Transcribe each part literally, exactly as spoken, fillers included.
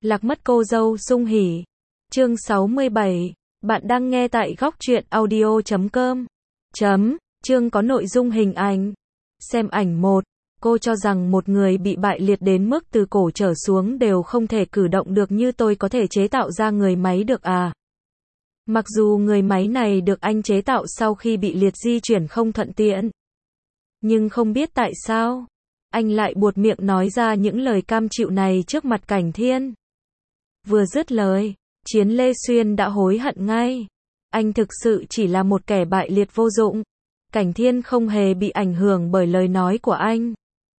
Lạc mất cô dâu Dung Hỉ. Chương sáu mươi bảy. Bạn đang nghe tại góc truyện audio chấm com. Chấm. Chương có nội dung hình ảnh. Xem ảnh một. Cô cho rằng một người bị bại liệt đến mức từ cổ trở xuống đều không thể cử động được như tôi có thể chế tạo ra người máy được à? Mặc dù người máy này được anh chế tạo sau khi bị liệt di chuyển không thuận tiện. Nhưng không biết tại sao, anh lại buột miệng nói ra những lời cam chịu này trước mặt Cảnh Thiên. Vừa dứt lời, Chiến Lê Xuyên đã hối hận ngay. Anh thực sự chỉ là một kẻ bại liệt vô dụng. Cảnh Thiên không hề bị ảnh hưởng bởi lời nói của anh.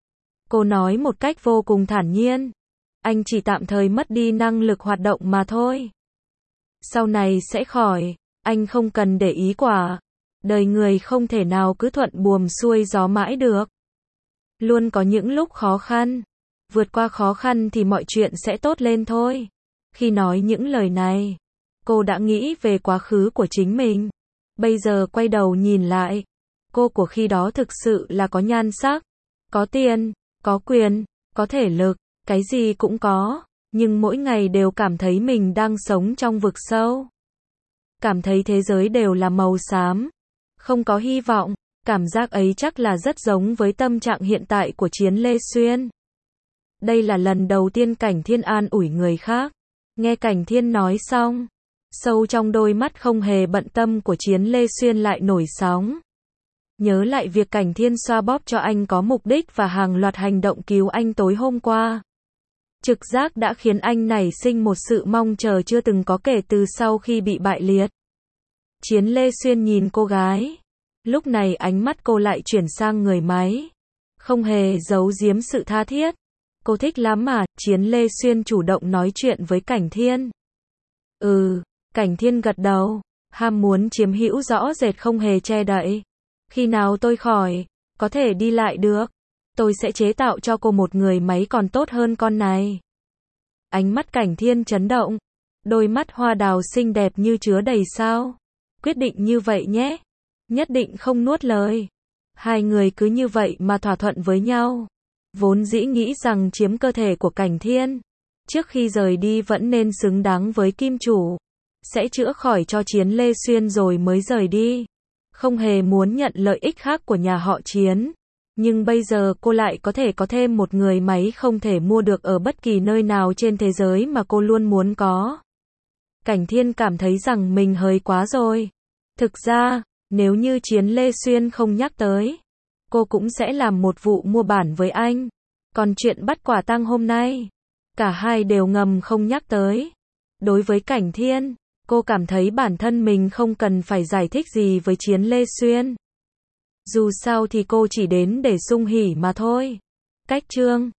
Cô nói một cách vô cùng thản nhiên. Anh chỉ tạm thời mất đi năng lực hoạt động mà thôi. Sau này sẽ khỏi, anh không cần để ý quả. Đời người không thể nào cứ thuận buồm xuôi gió mãi được. Luôn có những lúc khó khăn. Vượt qua khó khăn thì mọi chuyện sẽ tốt lên thôi. Khi nói những lời này, cô đã nghĩ về quá khứ của chính mình. Bây giờ quay đầu nhìn lại, cô của khi đó thực sự là có nhan sắc, có tiền, có quyền, có thể lực, cái gì cũng có, nhưng mỗi ngày đều cảm thấy mình đang sống trong vực sâu. Cảm thấy thế giới đều là màu xám, không có hy vọng. Cảm giác ấy chắc là rất giống với tâm trạng hiện tại của Chiến Lê Xuyên. Đây là lần đầu tiên Cảnh Thiên an ủi người khác. Nghe Cảnh Thiên nói xong, sâu trong đôi mắt không hề bận tâm của Chiến Lê Xuyên lại nổi sóng. Nhớ lại việc Cảnh Thiên xoa bóp cho anh có mục đích và hàng loạt hành động cứu anh tối hôm qua. Trực giác đã khiến anh nảy sinh một sự mong chờ chưa từng có kể từ sau khi bị bại liệt. Chiến Lê Xuyên nhìn cô gái. Lúc này ánh mắt cô lại chuyển sang người máy. Không hề giấu giếm sự tha thiết. Cô thích lắm mà. Chiến Lê Xuyên chủ động nói chuyện với Cảnh Thiên. Ừ, Cảnh Thiên gật đầu. Ham muốn chiếm hữu rõ rệt không hề che đậy. Khi nào tôi khỏi, có thể đi lại được, tôi sẽ chế tạo cho cô một người máy còn tốt hơn con này. Ánh mắt Cảnh Thiên chấn động. Đôi mắt hoa đào xinh đẹp như chứa đầy sao. Quyết định như vậy nhé. Nhất định không nuốt lời. Hai người cứ như vậy mà thỏa thuận với nhau. Vốn dĩ nghĩ rằng chiếm cơ thể của Cảnh Thiên, trước khi rời đi vẫn nên xứng đáng với kim chủ. Sẽ chữa khỏi cho Chiến Lê Xuyên rồi mới rời đi. Không hề muốn nhận lợi ích khác của nhà họ Chiến. Nhưng bây giờ cô lại có thể có thêm một người máy không thể mua được ở bất kỳ nơi nào trên thế giới mà cô luôn muốn có. Cảnh Thiên cảm thấy rằng mình hơi quá rồi. Thực ra, nếu như Chiến Lê Xuyên không nhắc tới, cô cũng sẽ làm một vụ mua bản với anh. Còn chuyện bắt quả tang hôm nay, cả hai đều ngầm không nhắc tới. Đối với Cảnh Thiên, cô cảm thấy bản thân mình không cần phải giải thích gì với Chiến Lê Xuyên. Dù sao thì cô chỉ đến để Dung Hỉ mà thôi. Cách chương